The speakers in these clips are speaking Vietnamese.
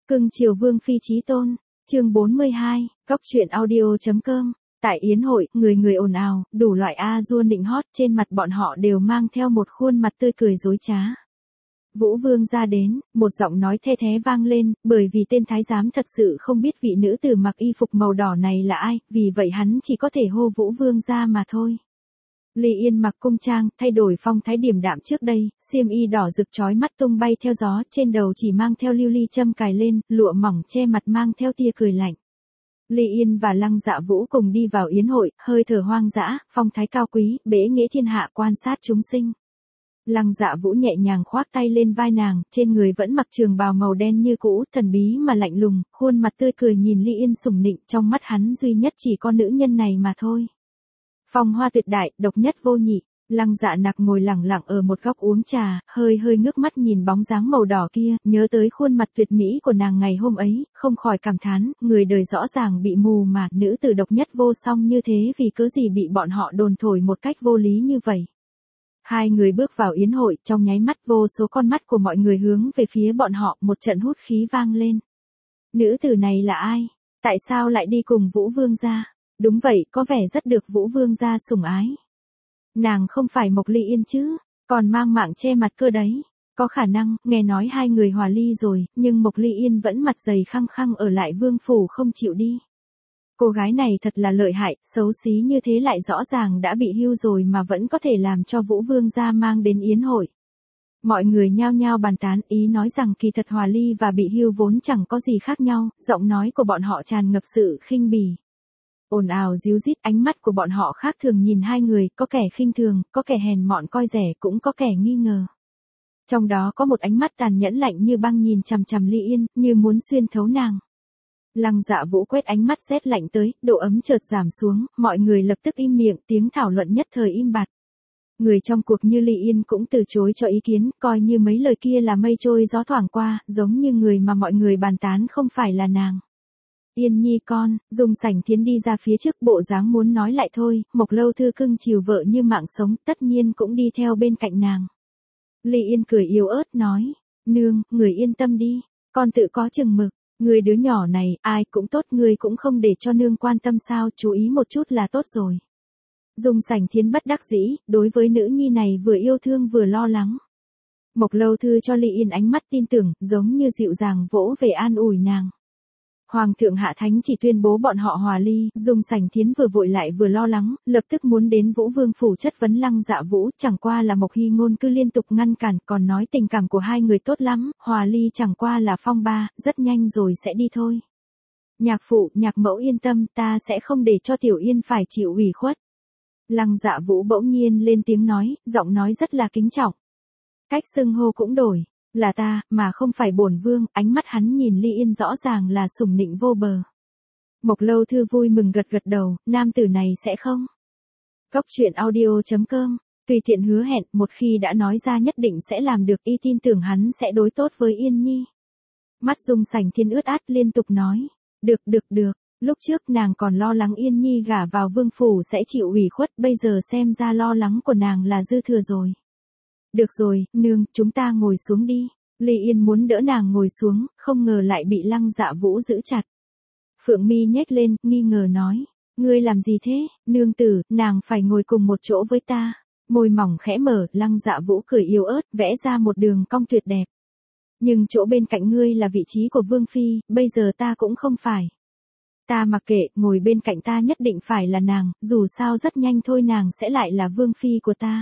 Cưng chiều Vương Phi chí tôn, chương 42, Cóc truyện audio.com. Tại yến hội, người người ồn ào, đủ loại a-dua nịnh hót, trên mặt bọn họ đều mang theo một khuôn mặt tươi cười dối trá. Vũ Vương ra đến, một giọng nói the thé vang lên, bởi vì tên thái giám thật sự không biết vị nữ tử mặc y phục màu đỏ này là ai, vì vậy hắn chỉ có thể hô Vũ Vương ra mà thôi. Ly Yên mặc cung trang, thay đổi phong thái điềm đạm trước đây, xiêm y đỏ rực chói mắt tung bay theo gió, trên đầu chỉ mang theo lưu ly châm cài lên, lụa mỏng che mặt mang theo tia cười lạnh. Ly Yên và Lăng Dạ Vũ cùng đi vào yến hội, hơi thở hoang dã, phong thái cao quý, bế nghĩa thiên hạ quan sát chúng sinh. Lăng Dạ Vũ nhẹ nhàng khoác tay lên vai nàng, trên người vẫn mặc trường bào màu đen như cũ, thần bí mà lạnh lùng, khuôn mặt tươi cười nhìn Ly Yên sủng nịnh, trong mắt hắn duy nhất chỉ có nữ nhân này mà thôi. Phong hoa tuyệt đại, độc nhất vô nhị. Lăng Dạ Nặc ngồi lẳng lặng ở một góc uống trà, hơi ngước mắt nhìn bóng dáng màu đỏ kia, nhớ tới khuôn mặt tuyệt mỹ của nàng ngày hôm ấy, không khỏi cảm thán, người đời rõ ràng bị mù mà, nữ tử độc nhất vô song như thế vì cớ gì bị bọn họ đồn thổi một cách vô lý như vậy. Hai người bước vào yến hội, trong nháy mắt vô số con mắt của mọi người hướng về phía bọn họ, một trận hút khí vang lên. Nữ tử này là ai? Tại sao lại đi cùng Vũ Vương gia? Đúng vậy, có vẻ rất được Vũ Vương gia sủng ái. Nàng không phải Mộc Ly Yên chứ, còn mang mạng che mặt cơ đấy. Có khả năng, nghe nói hai người hòa ly rồi, nhưng Mộc Ly Yên vẫn mặt dày khăng khăng ở lại vương phủ không chịu đi. Cô gái này thật là lợi hại, xấu xí như thế lại rõ ràng đã bị hưu rồi mà vẫn có thể làm cho Vũ Vương gia mang đến yến hội. Mọi người nhao nhao bàn tán, ý nói rằng kỳ thật hòa ly và bị hưu vốn chẳng có gì khác nhau, giọng nói của bọn họ tràn ngập sự khinh bỉ. Ồn ào díu dít, ánh mắt của bọn họ khác thường nhìn hai người, có kẻ khinh thường, có kẻ hèn mọn coi rẻ, cũng có kẻ nghi ngờ. Trong đó có một ánh mắt tàn nhẫn lạnh như băng nhìn chằm chằm Ly Yên, như muốn xuyên thấu nàng. Lăng Dạ Vũ quét ánh mắt rét lạnh tới, độ ấm chợt giảm xuống, mọi người lập tức im miệng, tiếng thảo luận nhất thời im bặt. Người trong cuộc như Ly Yên cũng từ chối cho ý kiến, coi như mấy lời kia là mây trôi gió thoảng qua, giống như người mà mọi người bàn tán không phải là nàng. Yên nhi con, Dung Sảnh Thiến đi ra phía trước bộ dáng muốn nói lại thôi, Mộc Lâu Thư cưng chiều vợ như mạng sống, tất nhiên cũng đi theo bên cạnh nàng. Ly Yên cười yếu ớt nói, nương, người yên tâm đi, con tự có chừng mực, người đứa nhỏ này, ai cũng tốt, người cũng không để cho nương quan tâm sao, chú ý một chút là tốt rồi. Dung Sảnh Thiến bất đắc dĩ, đối với nữ nhi này vừa yêu thương vừa lo lắng. Mộc Lâu Thư cho Ly Yên ánh mắt tin tưởng, giống như dịu dàng vỗ về an ủi nàng. Hoàng thượng hạ thánh chỉ tuyên bố bọn họ hòa ly, Dung Sảnh Thiến vừa vội lại vừa lo lắng, lập tức muốn đến Vũ Vương phủ chất vấn Lăng Dạ Vũ, chẳng qua là Mộc Hy Ngôn cứ liên tục ngăn cản, còn nói tình cảm của hai người tốt lắm, hòa ly chẳng qua là phong ba, rất nhanh rồi sẽ đi thôi. Nhạc phụ, nhạc mẫu yên tâm, ta sẽ không để cho Tiểu Yên phải chịu ủy khuất. Lăng Dạ Vũ bỗng nhiên lên tiếng nói, giọng nói rất là kính trọng. Cách xưng hô cũng đổi. Là ta, mà không phải bổn vương, ánh mắt hắn nhìn Ly Yên rõ ràng là sủng nịnh vô bờ. Mộc Lâu Thư vui mừng gật gật đầu, nam tử này sẽ không. Cóc truyện audio.com, tùy tiện hứa hẹn, một khi đã nói ra nhất định sẽ làm được, y tin tưởng hắn sẽ đối tốt với Yên Nhi. Mắt Dung Sảnh Thiến ướt át liên tục nói, được, lúc trước nàng còn lo lắng Yên Nhi gả vào vương phủ sẽ chịu ủy khuất, bây giờ xem ra lo lắng của nàng là dư thừa rồi. Được rồi, nương, chúng ta ngồi xuống đi. Ly Yên muốn đỡ nàng ngồi xuống, không ngờ lại bị Lăng Dạ Vũ giữ chặt. Phượng mi nhếch lên, nghi ngờ nói, ngươi làm gì thế, nương tử, nàng phải ngồi cùng một chỗ với ta. Môi mỏng khẽ mở, Lăng Dạ Vũ cười yếu ớt, vẽ ra một đường cong tuyệt đẹp. Nhưng chỗ bên cạnh ngươi là vị trí của Vương Phi, bây giờ ta cũng không phải. Ta mặc kệ, ngồi bên cạnh ta nhất định phải là nàng, dù sao rất nhanh thôi nàng sẽ lại là Vương Phi của ta.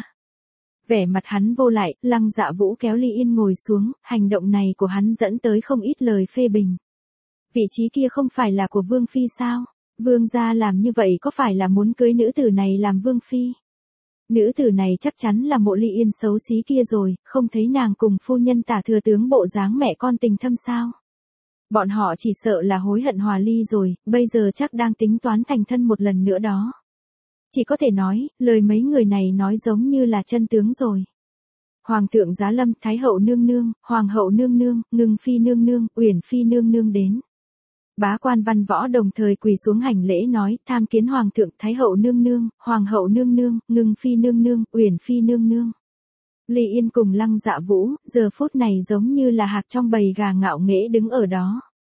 Vẻ mặt hắn vô lại, Lăng Dạ Vũ kéo Ly Yên ngồi xuống, hành động này của hắn dẫn tới không ít lời phê bình. Vị trí kia không phải là của Vương Phi sao? Vương gia làm như vậy có phải là muốn cưới nữ tử này làm Vương Phi? Nữ tử này chắc chắn là mộ Ly Yên xấu xí kia rồi, không thấy nàng cùng phu nhân Tả thừa tướng bộ dáng mẹ con tình thâm sao? Bọn họ chỉ sợ là hối hận hòa ly rồi, bây giờ chắc đang tính toán thành thân một lần nữa đó. Chỉ có thể nói, lời mấy người này nói giống như là chân tướng rồi. Hoàng thượng Giá Lâm, Thái hậu nương nương, Hoàng hậu nương nương, Ngưng phi nương nương, Uyển phi nương nương đến. Bá quan văn võ đồng thời quỳ xuống hành lễ nói, tham kiến Hoàng thượng, Thái hậu nương nương, Hoàng hậu nương nương, Ngưng phi nương nương, Uyển phi nương nương. Ly Yên cùng Lăng Dạ Vũ, giờ phút này giống như là hạc trong bầy gà ngạo nghễ đứng ở đó.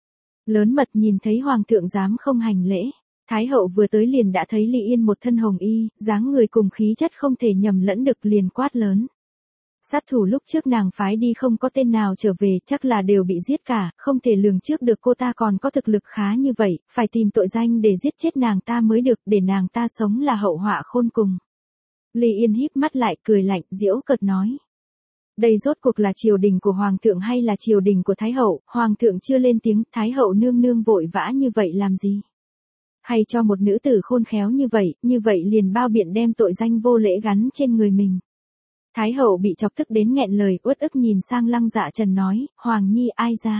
Lớn mật nhìn thấy hoàng thượng dám không hành lễ. Thái hậu vừa tới liền đã thấy Ly Yên một thân hồng y, dáng người cùng khí chất không thể nhầm lẫn được, liền quát lớn. Sát thủ lúc trước nàng phái đi không có tên nào trở về, chắc là đều bị giết cả, không thể lường trước được cô ta còn có thực lực khá như vậy, phải tìm tội danh để giết chết nàng ta mới được, để nàng ta sống là hậu họa khôn cùng. Ly Yên híp mắt lại cười lạnh, giễu cợt nói. Đây rốt cuộc là triều đình của hoàng thượng hay là triều đình của thái hậu? Hoàng thượng chưa lên tiếng, thái hậu nương nương vội vã như vậy làm gì? Hay cho một nữ tử khôn khéo như vậy liền bao biện đem tội danh vô lễ gắn trên người mình. Thái hậu bị chọc tức đến nghẹn lời, uất ức nhìn sang Lăng Dạ Trần nói, Hoàng nhi ai ra?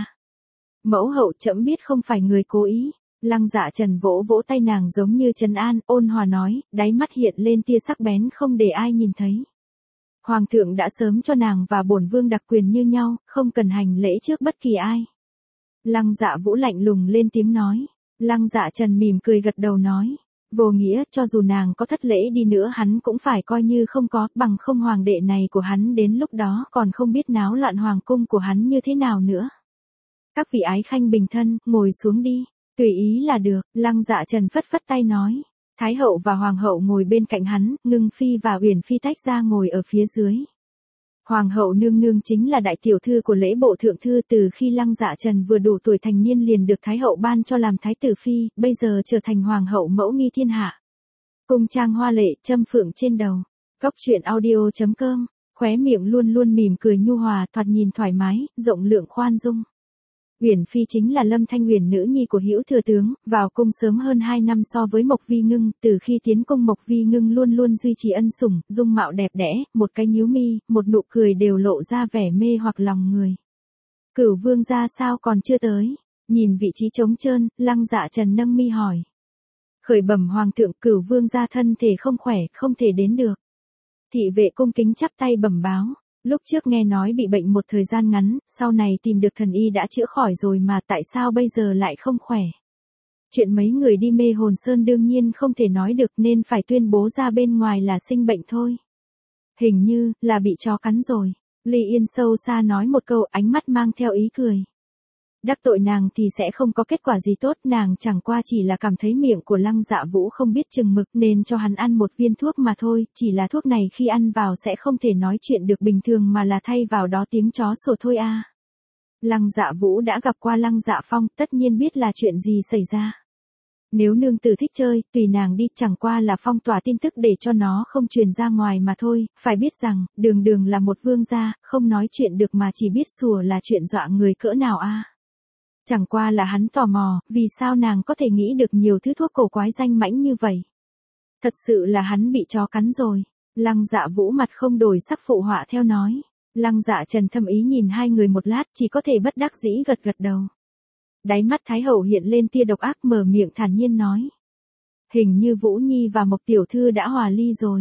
Mẫu hậu trẫm biết không phải người cố ý. Lăng Dạ Trần vỗ vỗ tay nàng giống như trấn an, ôn hòa nói, đáy mắt hiện lên tia sắc bén không để ai nhìn thấy. Hoàng thượng đã sớm cho nàng và bổn vương đặc quyền như nhau, không cần hành lễ trước bất kỳ ai. Lăng Dạ Vũ lạnh lùng lên tiếng nói. Lăng Dạ Trần mỉm cười gật đầu nói. Vô nghĩa, cho dù nàng có thất lễ đi nữa hắn cũng phải coi như không có, bằng không hoàng đệ này của hắn đến lúc đó còn không biết náo loạn hoàng cung của hắn như thế nào nữa. Các vị ái khanh bình thân, ngồi xuống đi, tùy ý là được. Lăng Dạ Trần phất phất tay nói. Thái hậu và hoàng hậu ngồi bên cạnh hắn, Ngưng phi và Uyển phi tách ra ngồi ở phía dưới. Hoàng hậu nương nương chính là đại tiểu thư của lễ bộ thượng thư, từ khi Lăng Dạ Trần vừa đủ tuổi thành niên liền được thái hậu ban cho làm thái tử phi, bây giờ trở thành hoàng hậu mẫu nghi thiên hạ. Cung trang hoa lệ, châm phượng trên đầu. Góc truyện audio.com, khóe miệng luôn luôn mỉm cười nhu hòa, thoạt nhìn thoải mái, rộng lượng khoan dung. Uyển phi chính là Lâm Thanh Uyển, nữ nhi của Hữu thừa tướng, vào cung sớm hơn 2 năm so với Mộc Vi Ngưng, từ khi tiến cung Mộc Vi Ngưng luôn luôn duy trì ân sủng, dung mạo đẹp đẽ, một cái nhíu mi, một nụ cười đều lộ ra vẻ mê hoặc lòng người. Cửu vương gia sao còn chưa tới? Nhìn vị trí trống trơn, Lăng Dạ Trần nâng mi hỏi. Khởi bẩm hoàng thượng, Cửu vương gia thân thể không khỏe, không thể đến được. Thị vệ cung kính chắp tay bẩm báo. Lúc trước nghe nói bị bệnh một thời gian ngắn, sau này tìm được thần y đã chữa khỏi rồi mà tại sao bây giờ lại không khỏe? Chuyện mấy người đi Mê Hồn Sơn đương nhiên không thể nói được nên phải tuyên bố ra bên ngoài là sinh bệnh thôi. Hình như là bị chó cắn rồi. Ly Yên sâu xa nói một câu, ánh mắt mang theo ý cười. Đắc tội nàng thì sẽ không có kết quả gì tốt, nàng chẳng qua chỉ là cảm thấy miệng của Lăng Dạ Vũ không biết chừng mực nên cho hắn ăn một viên thuốc mà thôi, chỉ là thuốc này khi ăn vào sẽ không thể nói chuyện được bình thường mà là thay vào đó tiếng chó sủa thôi a. Lăng Dạ Vũ đã gặp qua Lăng Dạ Phong, tất nhiên biết là chuyện gì xảy ra. Nếu nương tử thích chơi, tùy nàng đi, chẳng qua là phong tỏa tin tức để cho nó không truyền ra ngoài mà thôi, phải biết rằng, đường đường là một vương gia, không nói chuyện được mà chỉ biết sủa là chuyện dọa người cỡ nào a. Chẳng qua là hắn tò mò, vì sao nàng có thể nghĩ được nhiều thứ thuốc cổ quái danh mãnh như vậy. Thật sự là hắn bị chó cắn rồi. Lăng Dạ Vũ mặt không đổi sắc phụ họa theo nói. Lăng Dạ Trần thâm ý nhìn hai người một lát, chỉ có thể bất đắc dĩ gật gật đầu. Đáy mắt Thái hậu hiện lên tia độc ác, mở miệng thản nhiên nói. Hình như Vũ Nhi và Mộc tiểu thư đã hòa ly rồi.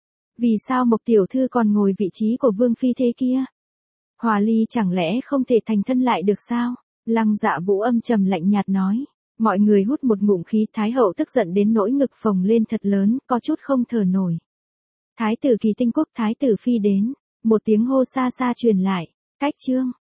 Vì sao Mộc tiểu thư còn ngồi vị trí của vương phi thế kia? Hòa ly chẳng lẽ không thể thành thân lại được sao? Lăng Dạ Vũ âm trầm lạnh nhạt nói. Mọi người hút một ngụm khí, Thái hậu tức giận đến nỗi ngực phồng lên thật lớn, có chút không thở nổi. Thái tử Kỳ Tinh Quốc, thái tử phi đến. Một tiếng hô xa xa truyền lại. Cách chương.